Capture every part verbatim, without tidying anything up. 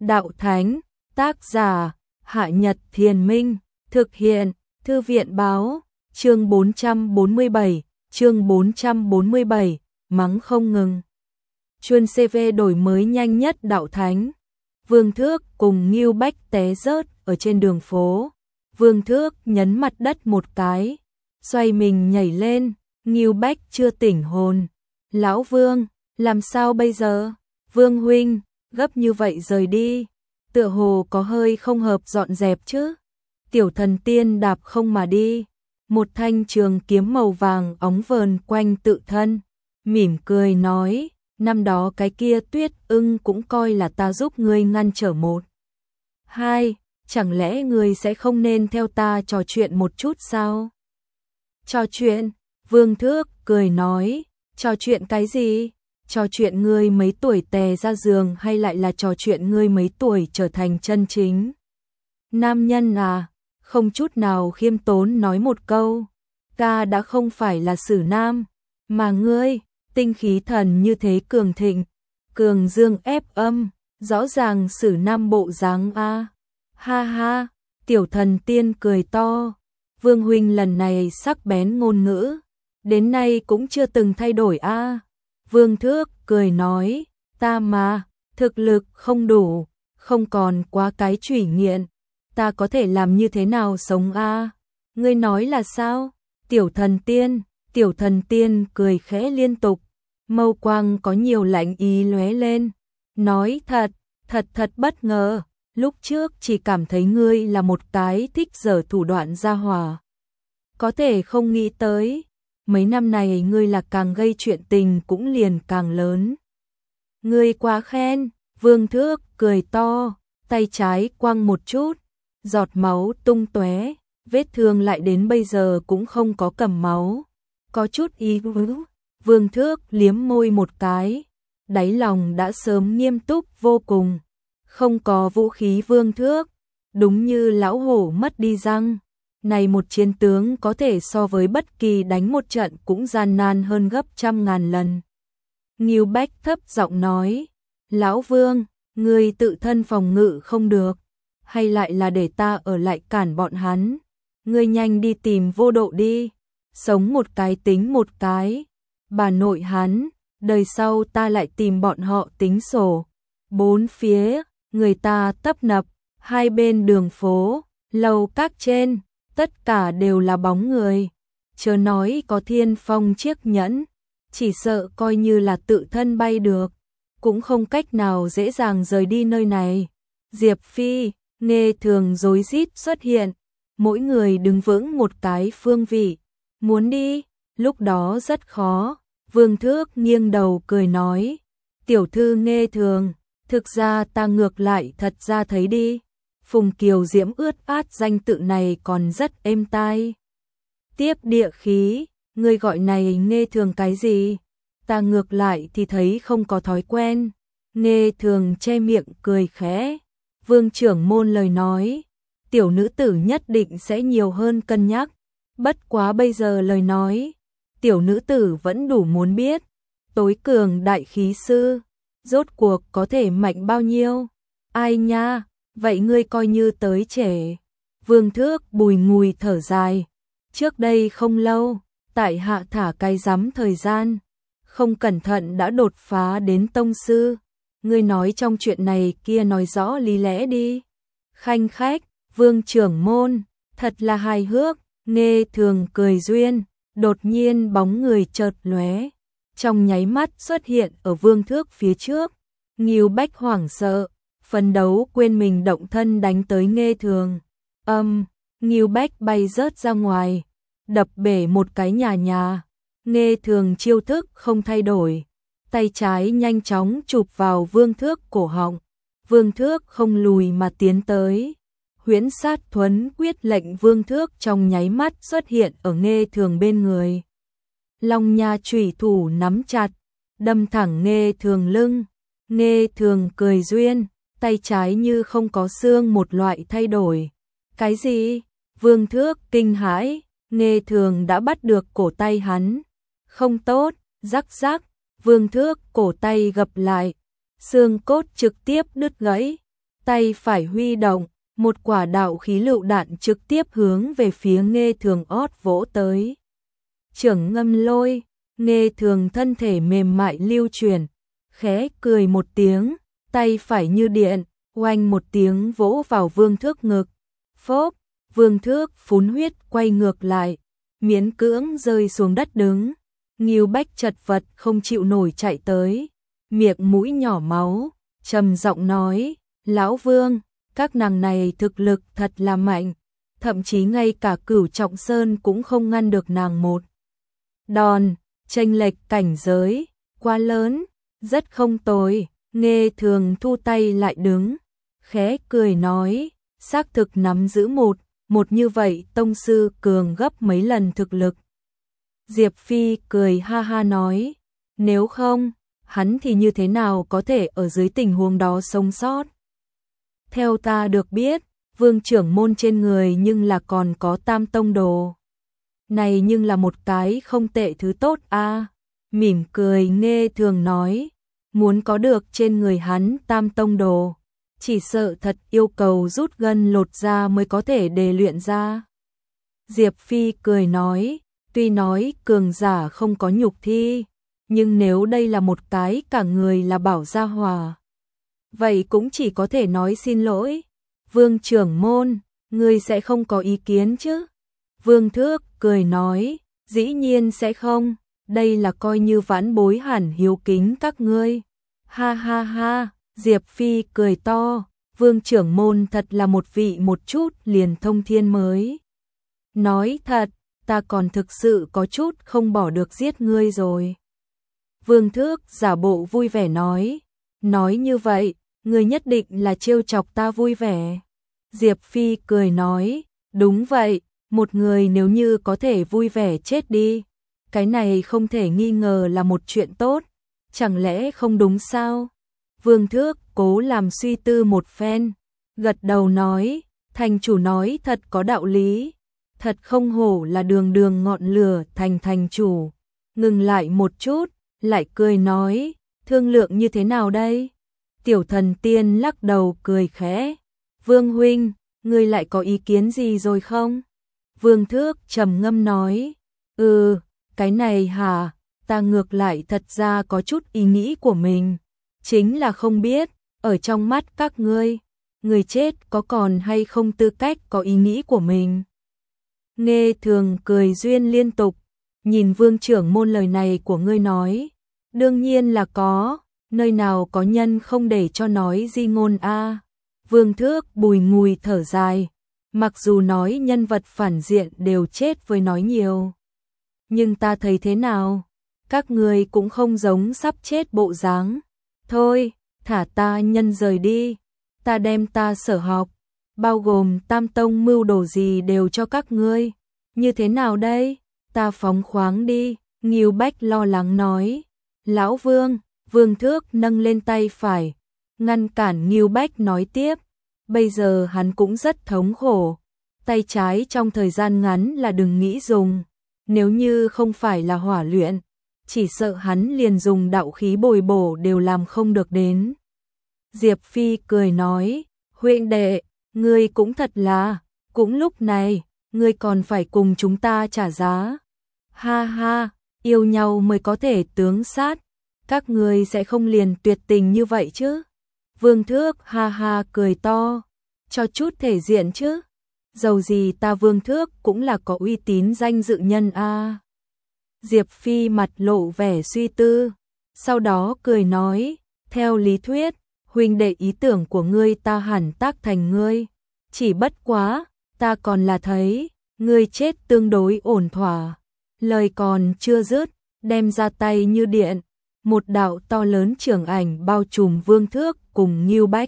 Đạo Thánh, tác giả, Hạ Nhật Thiền Minh, thực hiện, Thư viện Báo, chương bốn trăm bốn mươi bảy, chương bốn trăm bốn mươi bảy, mắng không ngừng. Chuân xê vê đổi mới nhanh nhất Đạo Thánh. Vương Thước cùng Ngưu Bách té rớt ở trên đường phố. Vương Thước nhấn mặt đất một cái, xoay mình nhảy lên, Ngưu Bách chưa tỉnh hồn. Lão Vương, làm sao bây giờ? Vương huynh, gấp như vậy rời đi, tựa hồ có hơi không hợp dọn dẹp chứ. Tiểu Thần Tiên đạp không mà đi, một thanh trường kiếm màu vàng óng vờn quanh tự thân, mỉm cười nói, năm đó cái kia Tuyết Ưng cũng coi là ta giúp ngươi ngăn trở một. Hai, chẳng lẽ ngươi sẽ không nên theo ta trò chuyện một chút sao? Trò chuyện? Vương Thước cười nói, trò chuyện cái gì? Trò chuyện ngươi mấy tuổi tè ra giường hay lại là trò chuyện ngươi mấy tuổi trở thành chân chính nam nhân à? Không chút nào khiêm tốn nói một câu, ta đã không phải là Sử Nam, mà ngươi, tinh khí thần như thế cường thịnh, cường dương ép âm, rõ ràng Sử Nam bộ dáng a. À. Ha ha, Tiểu Thần Tiên cười to, Vương huynh lần này sắc bén ngôn ngữ, đến nay cũng chưa từng thay đổi a. À. Vương Thước cười nói, ta mà, thực lực không đủ, không còn quá cái chủy nghiện, ta có thể làm như thế nào sống a? À? Ngươi nói là sao? Tiểu Thần Tiên, Tiểu Thần Tiên cười khẽ liên tục, mâu quang có nhiều lạnh ý lóe lên, nói thật, thật thật bất ngờ, lúc trước chỉ cảm thấy ngươi là một cái thích giở thủ đoạn gia hỏa. Có thể không nghĩ tới, mấy năm này ngươi là càng gây chuyện tình cũng liền càng lớn. Ngươi quá khen, Vương Thước cười to, tay trái quăng một chút, giọt máu tung tóe, vết thương lại đến bây giờ cũng không có cầm máu. Có chút ý vứ, Vương Thước liếm môi một cái, đáy lòng đã sớm nghiêm túc vô cùng. Không có vũ khí Vương Thước, đúng như lão hổ mất đi răng. Này một chiến tướng có thể so với bất kỳ đánh một trận cũng gian nan hơn gấp trăm ngàn lần. Ngưu Bách thấp giọng nói, Lão Vương, ngươi tự thân phòng ngự không được, hay lại là để ta ở lại cản bọn hắn? Ngươi nhanh đi tìm Vô Độ đi, sống một cái tính một cái, bà nội hắn, đời sau ta lại tìm bọn họ tính sổ. Bốn phía, người ta tấp nập, hai bên đường phố, lầu các trên, tất cả đều là bóng người, chớ nói có Thiên Phong chiếc nhẫn, chỉ sợ coi như là tự thân bay được, cũng không cách nào dễ dàng rời đi nơi này. Diệp Phi, Nghê Thường rối rít xuất hiện, mỗi người đứng vững một cái phương vị, muốn đi, lúc đó rất khó. Vương Thước nghiêng đầu cười nói, tiểu thư Nghê Thường, thực ra ta ngược lại thật ra thấy đi. Phùng Kiều Diễm ướt át danh tự này còn rất êm tai. Tiếp địa khí, ngươi gọi này Nghê Thường cái gì? Ta ngược lại thì thấy không có thói quen. Nghê Thường che miệng cười khẽ. Vương trưởng môn lời nói, tiểu nữ tử nhất định sẽ nhiều hơn cân nhắc. Bất quá bây giờ lời nói, tiểu nữ tử vẫn đủ muốn biết. Tối cường đại khí sư, rốt cuộc có thể mạnh bao nhiêu? Ai nha? Vậy ngươi coi như tới trễ. Vương Thước bùi ngùi thở dài. Trước đây không lâu, tại hạ thả cái rắm thời gian, không cẩn thận đã đột phá đến tông sư. Ngươi nói trong chuyện này kia nói rõ lý lẽ đi. Khanh khách, Vương trưởng môn, thật là hài hước. Nghê Thường cười duyên, đột nhiên bóng người chợt lóe, trong nháy mắt xuất hiện ở Vương Thước phía trước. Ngưu Bách hoảng sợ, phấn đấu quên mình động thân đánh tới Nghê Thường. Âm, Ngưu Bách bay rớt ra ngoài, đập bể một cái nhà nhà. Nghê Thường chiêu thức không thay đổi, tay trái nhanh chóng chụp vào Vương Thước cổ họng. Vương Thước không lùi mà tiến tới. Huyễn Sát Thuấn quyết lệnh Vương Thước trong nháy mắt xuất hiện ở Nghê Thường bên người. Long nha chủy thủ nắm chặt, đâm thẳng Nghê Thường lưng. Nghê Thường cười duyên, tay trái như không có xương một loại thay đổi. Cái gì? Vương Thước kinh hãi, Nghê Thường đã bắt được cổ tay hắn. Không tốt, rắc rắc, Vương Thước cổ tay gập lại, xương cốt trực tiếp đứt gãy. tay phải huy động, một quả đạo khí lựu đạn trực tiếp hướng về phía Nghê Thường ót vỗ tới. Trưởng ngâm lôi, Nghê Thường thân thể mềm mại lưu chuyển, khẽ cười một tiếng, tay phải như điện, oanh một tiếng vỗ vào Vương Thước ngực. Phốp, Vương Thước phun huyết quay ngược lại, miễn cưỡng rơi xuống đất đứng. Ngưu Bách chật vật không chịu nổi chạy tới, miệng mũi nhỏ máu, trầm giọng nói, Lão Vương, các nàng này thực lực thật là mạnh, thậm chí ngay cả Cửu Trọng Sơn cũng không ngăn được nàng một đòn, chênh lệch cảnh giới, quá lớn, rất không tồi. Nghê Thường thu tay lại đứng, khẽ cười nói, xác thực nắm giữ một, một như vậy tông sư cường gấp mấy lần thực lực. Diệp Phi cười ha ha nói, nếu không, hắn thì như thế nào có thể ở dưới tình huống đó sống sót. Theo ta được biết, Vương trưởng môn trên người nhưng là còn có tam tông đồ. Này nhưng là một cái không tệ thứ tốt a. À. Mỉm cười Nghê Thường nói, muốn có được trên người hắn tam tông đồ, chỉ sợ thật yêu cầu rút gân lột da mới có thể đề luyện ra. Diệp Phi cười nói, tuy nói cường giả không có nhục thi, nhưng nếu đây là một cái cả người là bảo gia hòa, vậy cũng chỉ có thể nói xin lỗi. Vương trưởng môn, ngươi sẽ không có ý kiến chứ? Vương Thước cười nói, dĩ nhiên sẽ không, đây là coi như vãn bối hẳn hiếu kính các ngươi. Ha ha ha, Diệp Phi cười to, Vương trưởng môn thật là một vị một chút liền thông thiên mới. Nói thật, ta còn thực sự có chút không bỏ được giết ngươi rồi. Vương Thước giả bộ vui vẻ nói, nói như vậy, ngươi nhất định là trêu chọc ta vui vẻ. Diệp Phi cười nói, đúng vậy, một người nếu như có thể vui vẻ chết đi, cái này không thể nghi ngờ là một chuyện tốt, chẳng lẽ không đúng sao? Vương Thước cố làm suy tư một phen, gật đầu nói, thành chủ nói thật có đạo lý, thật không hổ là đường đường ngọn lửa thành thành chủ. Ngừng lại một chút, lại cười nói, thương lượng như thế nào đây? Tiểu thần tiên lắc đầu cười khẽ, Vương huynh, ngươi lại có ý kiến gì rồi không? Vương Thước trầm ngâm nói, ừ, cái này hả, ta ngược lại thật ra có chút ý nghĩ của mình, chính là không biết, ở trong mắt các ngươi, người chết có còn hay không tư cách có ý nghĩ của mình. Nghê Thường cười duyên liên tục, nhìn Vương trưởng môn lời này của ngươi nói, đương nhiên là có, nơi nào có nhân không để cho nói di ngôn a. À. Vương Thước bùi ngùi thở dài, mặc dù nói nhân vật phản diện đều chết với nói nhiều, nhưng ta thấy thế nào, các người cũng không giống sắp chết bộ dáng. Thôi, thả ta nhân rời đi, ta đem ta sở học, bao gồm tam tông mưu đồ gì đều cho các ngươi. Như thế nào đây? Ta phóng khoáng đi, Ngưu Bách lo lắng nói. Lão Vương, Vương Thước nâng lên tay phải, ngăn cản Ngưu Bách nói tiếp. Bây giờ hắn cũng rất thống khổ, tay trái trong thời gian ngắn là đừng nghĩ dùng, nếu như không phải là hỏa luyện, chỉ sợ hắn liền dùng đạo khí bồi bổ đều làm không được đến. Diệp Phi cười nói, huynh đệ, ngươi cũng thật là, cũng lúc này, ngươi còn phải cùng chúng ta trả giá. Ha ha, yêu nhau mới có thể tướng sát, các ngươi sẽ không liền tuyệt tình như vậy chứ? Vương Thước ha ha cười to, cho chút thể diện chứ, dầu gì ta Vương Thước cũng là có uy tín danh dự nhân a. À. Diệp Phi mặt lộ vẻ suy tư, sau đó cười nói, theo lý thuyết, huynh đệ ý tưởng của ngươi ta hẳn tác thành ngươi, chỉ bất quá, ta còn là thấy, ngươi chết tương đối ổn thỏa. Lời còn chưa dứt, đem ra tay như điện, một đạo to lớn trưởng ảnh bao trùm Vương Thước cùng Ngưu Bách.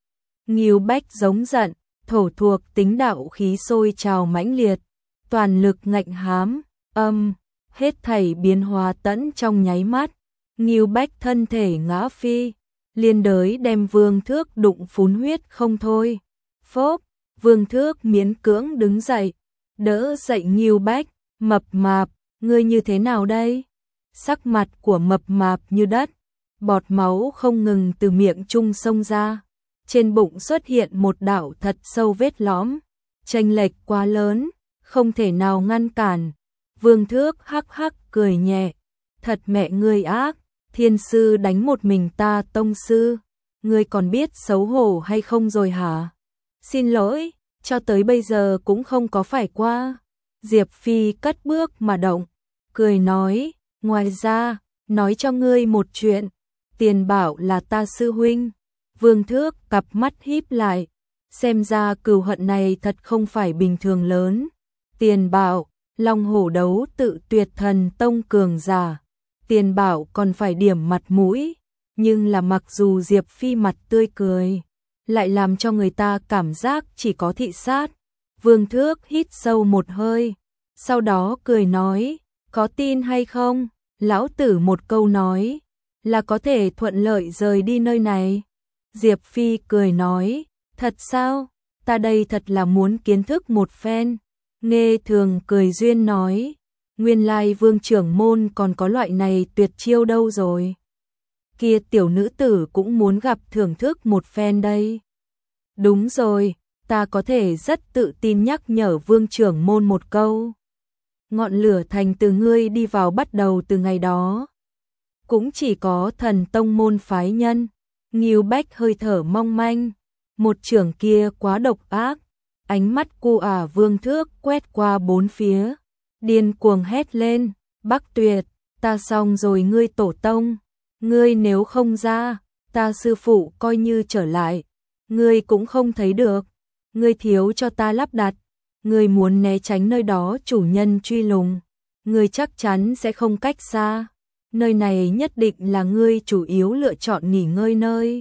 Ngưu Bách giống giận, thổ thuộc tính đạo khí sôi trào mãnh liệt, toàn lực ngạnh hám, âm, hết thảy biến hóa tẫn trong nháy mắt. Ngưu Bách thân thể ngã phi, liên đới đem Vương Thước đụng phún huyết không thôi. Phốp, Vương Thước miễn cưỡng đứng dậy, đỡ dậy Ngưu Bách, mập mạp, ngươi như thế nào đây? Sắc mặt của mập mạp như đất, bọt máu không ngừng từ miệng trung xông ra. trên bụng xuất hiện một đạo thật sâu vết lõm, chênh lệch quá lớn, không thể nào ngăn cản. Vương Thước hắc hắc cười nhẹ, thật mẹ ngươi ác, thiên sư đánh một mình ta tông sư, ngươi còn biết xấu hổ hay không rồi hả? Xin lỗi, cho tới bây giờ cũng không có phải qua. Diệp Phi cất bước mà động, cười nói, ngoài ra, nói cho ngươi một chuyện, Tiền Bảo là ta sư huynh. Vương Thước cặp mắt híp lại, xem ra cừu hận này thật không phải bình thường lớn. Tiền Bảo, Long Hổ đấu tự tuyệt thần tông cường giả, Tiền Bảo còn phải điểm mặt mũi, nhưng là mặc dù Diệp Phi mặt tươi cười, lại làm cho người ta cảm giác chỉ có thị sát. Vương Thước hít sâu một hơi, sau đó cười nói, có tin hay không? Lão tử một câu nói, là có thể thuận lợi rời đi nơi này. Diệp Phi cười nói, thật sao? Ta đây thật là muốn kiến thức một phen. Nghe Thường cười duyên nói, nguyên lai Vương trưởng môn còn có loại này tuyệt chiêu đâu rồi. Kia tiểu nữ tử cũng muốn gặp thưởng thức một phen đây. Đúng rồi, ta có thể rất tự tin nhắc nhở Vương trưởng môn một câu. Ngọn lửa thành từ ngươi đi vào bắt đầu từ ngày đó. Cũng chỉ có thần tông môn phái nhân. Ngưu Bách hơi thở mong manh, một trưởng kia quá độc ác, ánh mắt cu ả Vương Thước quét qua bốn phía, điên cuồng hét lên, Bắc Tuyệt, ta xong rồi ngươi tổ tông, ngươi nếu không ra, ta sư phụ coi như trở lại, ngươi cũng không thấy được, ngươi thiếu cho ta lắp đặt, ngươi muốn né tránh nơi đó chủ nhân truy lùng, ngươi chắc chắn sẽ không cách xa. Nơi này nhất định là ngươi chủ yếu lựa chọn nghỉ ngơi nơi.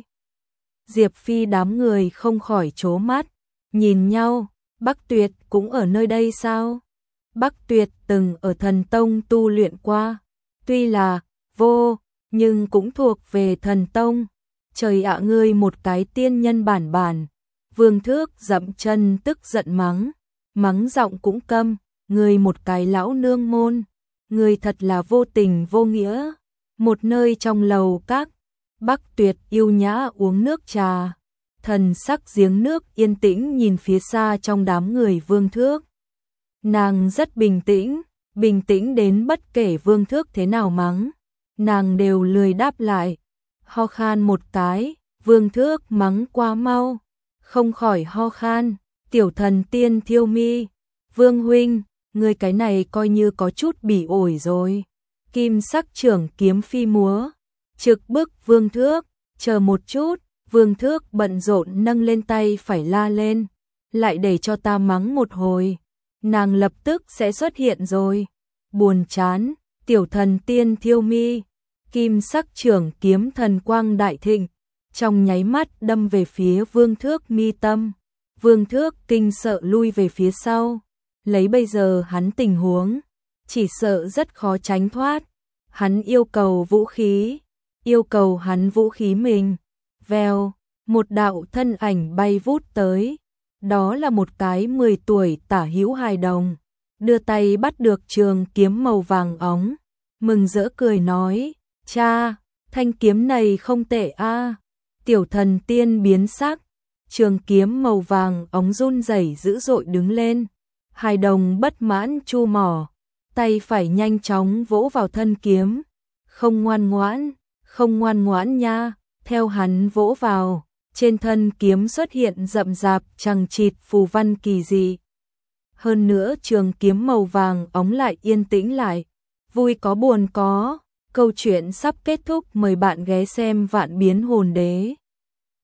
Diệp Phi đám người không khỏi trố mắt, nhìn nhau, Bắc Tuyệt cũng ở nơi đây sao? Bắc Tuyệt từng ở thần tông tu luyện qua, tuy là vô, nhưng cũng thuộc về thần tông. Trời ạ, ngươi một cái tiên nhân bản bản. Vương Thước dậm chân tức giận mắng, mắng giọng cũng câm, ngươi một cái lão nương môn. Người thật là vô tình vô nghĩa. Một nơi trong lầu các, Bắc Tuyệt yêu nhã uống nước trà, thần sắc giếng nước yên tĩnh nhìn phía xa trong đám người Vương Thước. Nàng rất bình tĩnh, bình tĩnh đến bất kể Vương Thước thế nào mắng, nàng đều lười đáp lại. Ho khan một cái, Vương Thước mắng quá mau, không khỏi ho khan, tiểu thần tiên Thiêu Mi, Vương huynh, người cái này coi như có chút bỉ ổi rồi. Kim sắc trưởng kiếm phi múa, trực bức Vương Thước, chờ một chút, Vương Thước bận rộn nâng lên tay phải la lên, lại để cho ta mắng một hồi, nàng lập tức sẽ xuất hiện rồi. Buồn chán, tiểu thần tiên Thiêu Mi, kim sắc trưởng kiếm thần quang đại thịnh, trong nháy mắt đâm về phía Vương Thước mi tâm. Vương Thước kinh sợ lui về phía sau. Lấy bây giờ hắn tình huống, chỉ sợ rất khó tránh thoát. Hắn yêu cầu vũ khí, yêu cầu hắn vũ khí mình. Vèo, một đạo thân ảnh bay vút tới. Đó là một cái mười tuổi tả hữu hài đồng, đưa tay bắt được trường kiếm màu vàng óng, mừng rỡ cười nói, cha, thanh kiếm này không tệ a. Tiểu thần tiên biến sắc, trường kiếm màu vàng óng run rẩy dữ dội đứng lên. Hài đồng bất mãn chu mỏ, tay phải nhanh chóng vỗ vào thân kiếm. Không ngoan ngoãn, không ngoan ngoãn nha. Theo hắn vỗ vào, trên thân kiếm xuất hiện rậm rạp chằng chịt phù văn kỳ dị. Hơn nữa trường kiếm màu vàng óng lại yên tĩnh lại. Vui có buồn có, câu chuyện sắp kết thúc, mời bạn ghé xem Vạn Biến Hồn Đế.